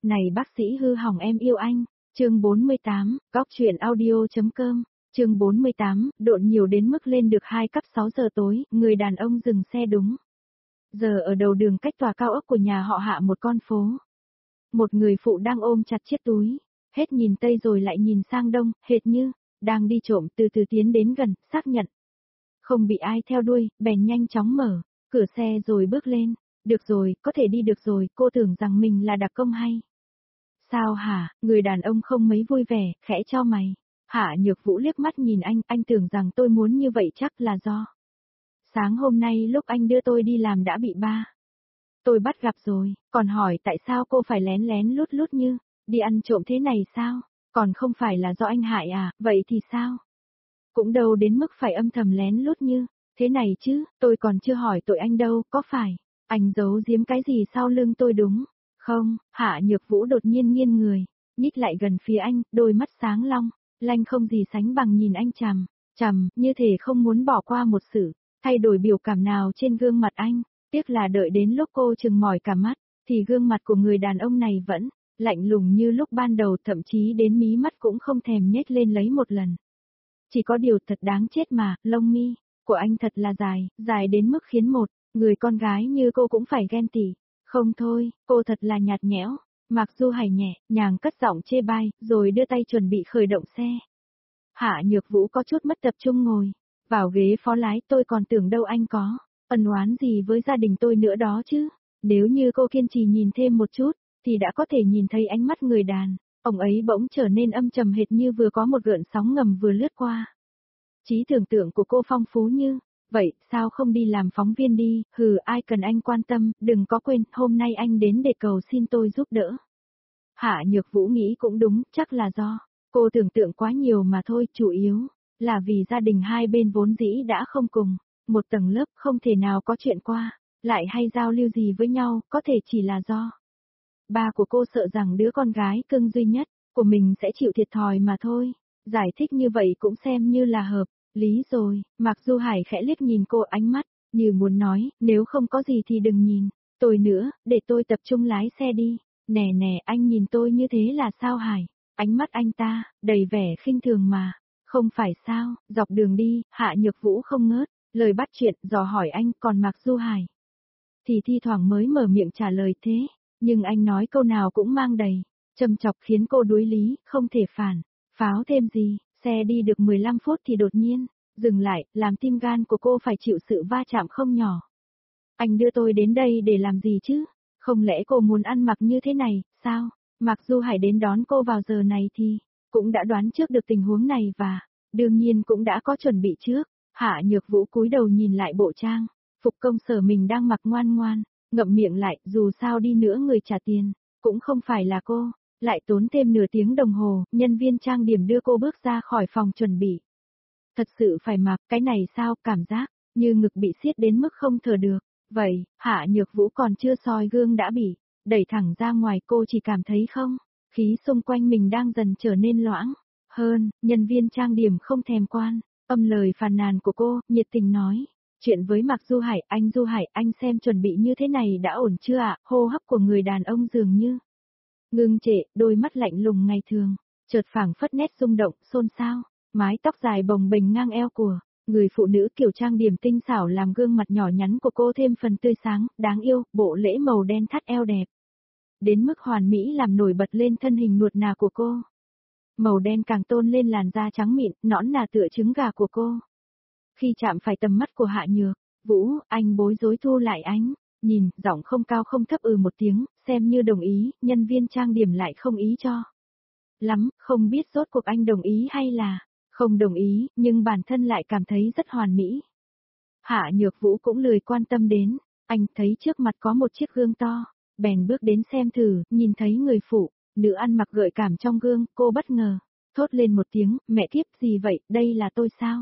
Này bác sĩ hư hỏng em yêu anh. Chương 48, Góc truyện audio.com. Chương 48, độn nhiều đến mức lên được 2 cấp 6 giờ tối, người đàn ông dừng xe đúng giờ ở đầu đường cách tòa cao ốc của nhà họ Hạ một con phố. Một người phụ đang ôm chặt chiếc túi, hết nhìn tây rồi lại nhìn sang đông, hệt như đang đi trộm, từ từ tiến đến gần, xác nhận không bị ai theo đuôi, bèn nhanh chóng mở cửa xe rồi bước lên. Được rồi, có thể đi được rồi, cô tưởng rằng mình là đặc công hay sao hả? Người đàn ông không mấy vui vẻ, khẽ chau mày. Hạ Nhược Vũ liếc mắt nhìn anh tưởng rằng tôi muốn như vậy chắc là do sáng hôm nay lúc anh đưa tôi đi làm đã bị tôi bắt gặp rồi, còn hỏi tại sao cô phải lén lén lút lút như đi ăn trộm thế này sao? Còn không phải là do anh hại à, vậy thì sao? Cũng đâu đến mức phải âm thầm lén lút như thế này chứ, tôi còn chưa hỏi tội anh đâu, có phải anh giấu giếm cái gì sau lưng tôi đúng không? Hạ Nhược Vũ đột nhiên nghiêng người, nhích lại gần phía anh, đôi mắt sáng long lanh không gì sánh bằng nhìn anh chằm, như thể không muốn bỏ qua một sự thay đổi biểu cảm nào trên gương mặt anh. Tiếc là đợi đến lúc cô chừng mỏi cả mắt, thì gương mặt của người đàn ông này vẫn lạnh lùng như lúc ban đầu, thậm chí đến mí mắt cũng không thèm nhếch lên lấy một lần. Chỉ có điều thật đáng chết mà, lông mi của anh thật là dài đến mức khiến một người con gái như cô cũng phải ghen tị. Không thôi, cô thật là nhạt nhẽo. Mạc Du Hải nhẹ nhàng cất giọng chê bai, rồi đưa tay chuẩn bị khởi động xe. Hạ Nhược Vũ có chút mất tập trung ngồi vào ghế phó lái. Tôi còn tưởng đâu anh có ân oán gì với gia đình tôi nữa đó chứ. Nếu như cô kiên trì nhìn thêm một chút, thì đã có thể nhìn thấy ánh mắt người đàn ông ấy bỗng trở nên âm trầm hệt như vừa có một gợn sóng ngầm vừa lướt qua. Trí tưởng tượng của cô phong phú như vậy, sao không đi làm phóng viên đi, hừ, ai cần anh quan tâm, đừng có quên, hôm nay anh đến để cầu xin tôi giúp đỡ. Hạ Nhược Vũ nghĩ cũng đúng, chắc là do cô tưởng tượng quá nhiều mà thôi, chủ yếu là vì gia đình hai bên vốn dĩ đã không cùng một tầng lớp, không thể nào có chuyện qua lại hay giao lưu gì với nhau, có thể chỉ là do ba của cô sợ rằng đứa con gái cưng duy nhất của mình sẽ chịu thiệt thòi mà thôi. Giải thích như vậy cũng xem như là hợp lý rồi. Mạc Du Hải khẽ liếc nhìn cô, ánh mắt như muốn nói, nếu không có gì thì đừng nhìn tôi nữa, để tôi tập trung lái xe đi. Nè, anh nhìn tôi như thế là sao Hải? Ánh mắt anh ta đầy vẻ khinh thường mà. Không phải sao? Dọc đường đi, Hạ Nhược Vũ không ngớt lời bắt chuyện, dò hỏi anh, còn Mạc Du Hải thì thi thoảng mới mở miệng trả lời thế, nhưng anh nói câu nào cũng mang đầy châm chọc, khiến cô đuối lý, không thể phản pháo thêm gì. Xe đi được 15 phút thì đột nhiên dừng lại, làm tim gan của cô phải chịu sự va chạm không nhỏ. Anh đưa tôi đến đây để làm gì chứ? Không lẽ cô muốn ăn mặc như thế này, sao? Mạc Du Hải đến đón cô vào giờ này thì cũng đã đoán trước được tình huống này và đương nhiên cũng đã có chuẩn bị trước. Hạ Nhược Vũ cúi đầu nhìn lại bộ trang phục công sở mình đang mặc, ngoan ngoan ngậm miệng lại, dù sao đi nữa người trả tiền cũng không phải là cô. Lại tốn thêm nửa tiếng đồng hồ, nhân viên trang điểm đưa cô bước ra khỏi phòng chuẩn bị. Thật sự phải mặc cái này sao? Cảm giác như ngực bị siết đến mức không thở được. Vậy, Hạ Nhược Vũ còn chưa soi gương đã bị đẩy thẳng ra ngoài, cô chỉ cảm thấy không khí xung quanh mình đang dần trở nên loãng hơn. Nhân viên trang điểm không thèm quan lời phàn nàn của cô, nhiệt tình nói chuyện với Mạc Du Hải. Anh Du Hải, anh xem chuẩn bị như thế này đã ổn chưa ạ? Hô hấp của người đàn ông dường như ngưng trệ, đôi mắt lạnh lùng ngày thường chợt phảng phất nét rung động, xôn xao. Mái tóc dài bồng bềnh ngang eo của người phụ nữ kiểu trang điểm tinh xảo làm gương mặt nhỏ nhắn của cô thêm phần tươi sáng, đáng yêu. Bộ lễ màu đen thắt eo đẹp đến mức hoàn mỹ làm nổi bật lên thân hình nuột nà của cô. Màu đen càng tôn lên làn da trắng mịn, nõn nà tựa trứng gà của cô. Khi chạm phải tầm mắt của Hạ Nhược Vũ, anh bối rối thu lại ánh nhìn, giọng không cao không thấp một tiếng, xem như đồng ý. Nhân viên trang điểm lại không ý cho lắm, không biết rốt cuộc anh đồng ý hay là không đồng ý, nhưng bản thân lại cảm thấy rất hoàn mỹ. Hạ Nhược Vũ cũng lười quan tâm đến, anh thấy trước mặt có một chiếc gương to, bèn bước đến xem thử, nhìn thấy người phụ nữ ăn mặc gợi cảm trong gương, cô bất ngờ thốt lên một tiếng, mẹ kiếp, gì vậy, đây là tôi sao?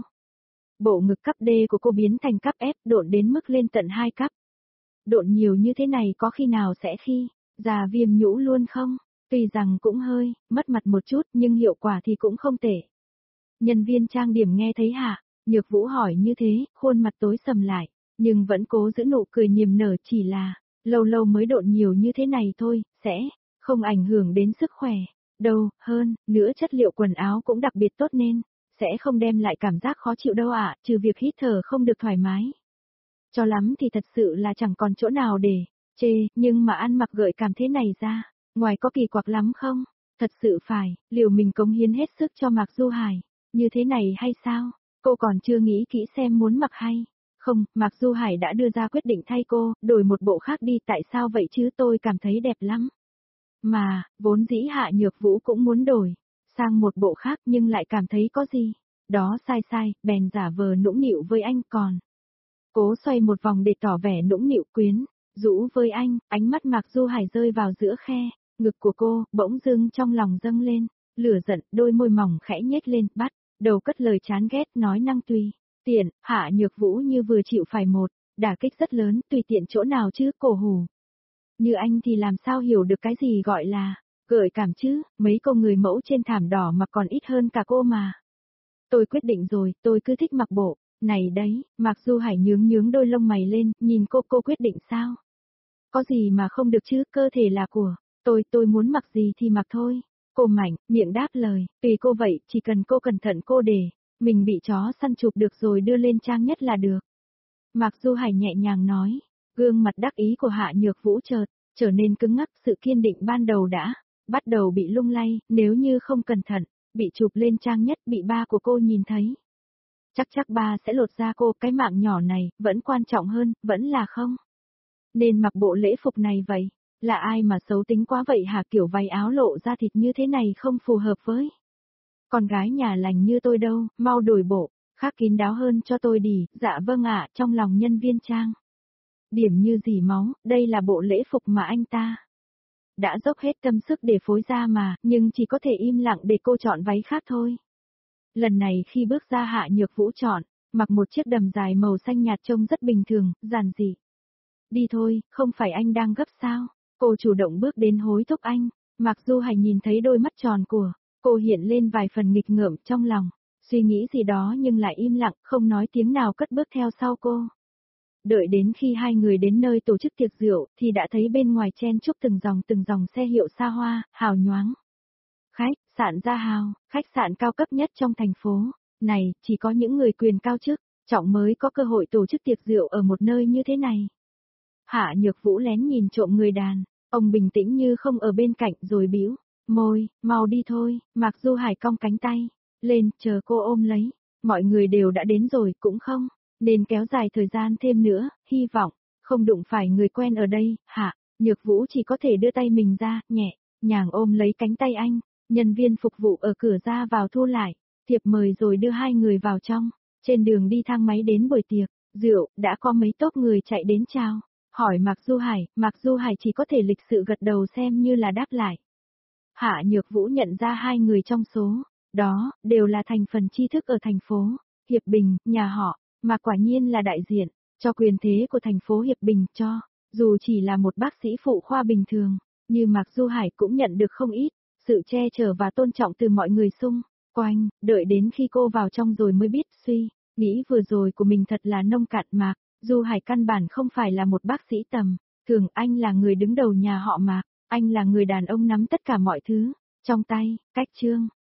Bộ ngực cấp D của cô biến thành cấp F, độn đến mức lên tận 2 cấp. Độn nhiều như thế này có khi nào sẽ khi già viêm nhũ luôn không? Tuy rằng cũng hơi mất mặt một chút, nhưng hiệu quả thì cũng không tệ. Nhân viên trang điểm nghe thấy Hạ Nhược Vũ hỏi như thế, khuôn mặt tối sầm lại, nhưng vẫn cố giữ nụ cười niềm nở, chỉ là lâu lâu mới độn nhiều như thế này thôi, sẽ không ảnh hưởng đến sức khỏe. Đâu, hơn, nữa chất liệu quần áo cũng đặc biệt tốt nên, sẽ không đem lại cảm giác khó chịu đâu ạ, trừ việc hít thở không được thoải mái. Cho lắm thì thật sự là chẳng còn chỗ nào để chê, nhưng mà ăn mặc gợi cảm thế này ra, ngoài có kỳ quặc lắm không? Thật sự phải, liều mình cống hiến hết sức cho Mạc Du Hải, như thế này hay sao? Cô còn chưa nghĩ kỹ xem muốn mặc hay. Không, Mạc Du Hải đã đưa ra quyết định thay cô, đổi một bộ khác đi, tại sao vậy chứ, tôi cảm thấy đẹp lắm. Mà, vốn dĩ Hạ Nhược Vũ cũng muốn đổi sang một bộ khác nhưng lại cảm thấy có gì đó sai sai, bèn giả vờ nũng nịu với anh, còn cố xoay một vòng để tỏ vẻ nũng nịu quyến rũ với anh. Ánh mắt Mạc Du Hải rơi vào giữa khe ngực của cô, bỗng dưng trong lòng dâng lên lửa giận, đôi môi mỏng khẽ nhếch lên, bắt đầu cất lời chán ghét, nói năng tùy tiện. Hạ Nhược Vũ như vừa chịu phải một đả kích rất lớn. Tùy tiện chỗ nào chứ, cổ hủ như anh thì làm sao hiểu được cái gì gọi là gợi cảm chứ, mấy cô người mẫu trên thảm đỏ mà còn ít hơn cả cô mà. Tôi quyết định rồi, tôi cứ thích mặc bộ này đấy. Mạc Du Hải nhướng nhướng đôi lông mày lên, nhìn cô quyết định sao? Có gì mà không được chứ, cơ thể là của tôi muốn mặc gì thì mặc thôi. Cô mảnh, miệng đáp lời, tùy cô vậy, chỉ cần cô cẩn thận cô để mình bị chó săn chụp được rồi đưa lên trang nhất là được. Mạc Du Hải nhẹ nhàng nói, gương mặt đắc ý của Hạ Nhược Vũ chợt trở nên cứng ngắc, sự kiên định ban đầu đã bắt đầu bị lung lay, nếu như không cẩn thận, bị chụp lên trang nhất, bị ba của cô nhìn thấy. Chắc ba sẽ lột da cô, cái mạng nhỏ này, vẫn quan trọng hơn, vẫn là không. Nên mặc bộ lễ phục này vậy, là ai mà xấu tính quá vậy hả, kiểu váy áo lộ da thịt như thế này không phù hợp với con gái nhà lành như tôi đâu, mau đổi bộ khác kín đáo hơn cho tôi đi. Dạ vâng ạ. Trong lòng nhân viên trang điểm như dỉ máu, đây là bộ lễ phục mà anh ta đã dốc hết tâm sức để phối ra mà, nhưng chỉ có thể im lặng để cô chọn váy khác thôi. Lần này khi bước ra, Hạ Nhược Vũ chọn mặc một chiếc đầm dài màu xanh nhạt trông rất bình thường, giản dị. Đi thôi, không phải anh đang gấp sao? Cô chủ động bước đến hối thúc anh. Mạc Du Hải nhìn thấy đôi mắt tròn của cô hiện lên vài phần nghịch ngợm trong lòng, suy nghĩ gì đó nhưng lại im lặng, không nói tiếng nào, cất bước theo sau cô. Đợi đến khi hai người đến nơi tổ chức tiệc rượu, thì đã thấy bên ngoài chen chúc từng dòng xe hiệu xa hoa, hào nhoáng. Khách sạn Gia Hào, khách sạn cao cấp nhất trong thành phố này, chỉ có những người quyền cao chức trọng mới có cơ hội tổ chức tiệc rượu ở một nơi như thế này. Hạ Nhược Vũ lén nhìn trộm người đàn ông bình tĩnh như không ở bên cạnh, rồi bĩu môi, mau đi thôi. Mạc Du Hải cong cánh tay lên, chờ cô ôm lấy. Mọi người đều đã đến rồi, cũng không nên kéo dài thời gian thêm nữa, hy vọng không đụng phải người quen ở đây. Hạ Nhược Vũ chỉ có thể đưa tay mình ra, nhẹ nhàng ôm lấy cánh tay anh. Nhân viên phục vụ ở cửa ra vào thu lại thiệp mời rồi đưa hai người vào trong. Trên đường đi thang máy đến buổi tiệc rượu, đã có mấy tốp người chạy đến chào hỏi Mạc Du Hải. Mạc Du Hải chỉ có thể lịch sự gật đầu xem như là đáp lại. Hạ Nhược Vũ nhận ra hai người trong số đó đều là thành phần tri thức ở thành phố Hiệp Bình, nhà họ mà quả nhiên là đại diện cho quyền thế của thành phố Hiệp Bình, cho dù chỉ là một bác sĩ phụ khoa bình thường, như Mạc Du Hải cũng nhận được không ít sự che chở và tôn trọng từ mọi người xung quanh. Đợi đến khi cô vào trong rồi mới biết suy nghĩ vừa rồi của mình thật là nông cạn. Mạc Du Hải căn bản không phải là một bác sĩ tầm thường, anh là người đứng đầu nhà họ Mạc, anh là người đàn ông nắm tất cả mọi thứ trong tay. Cách chương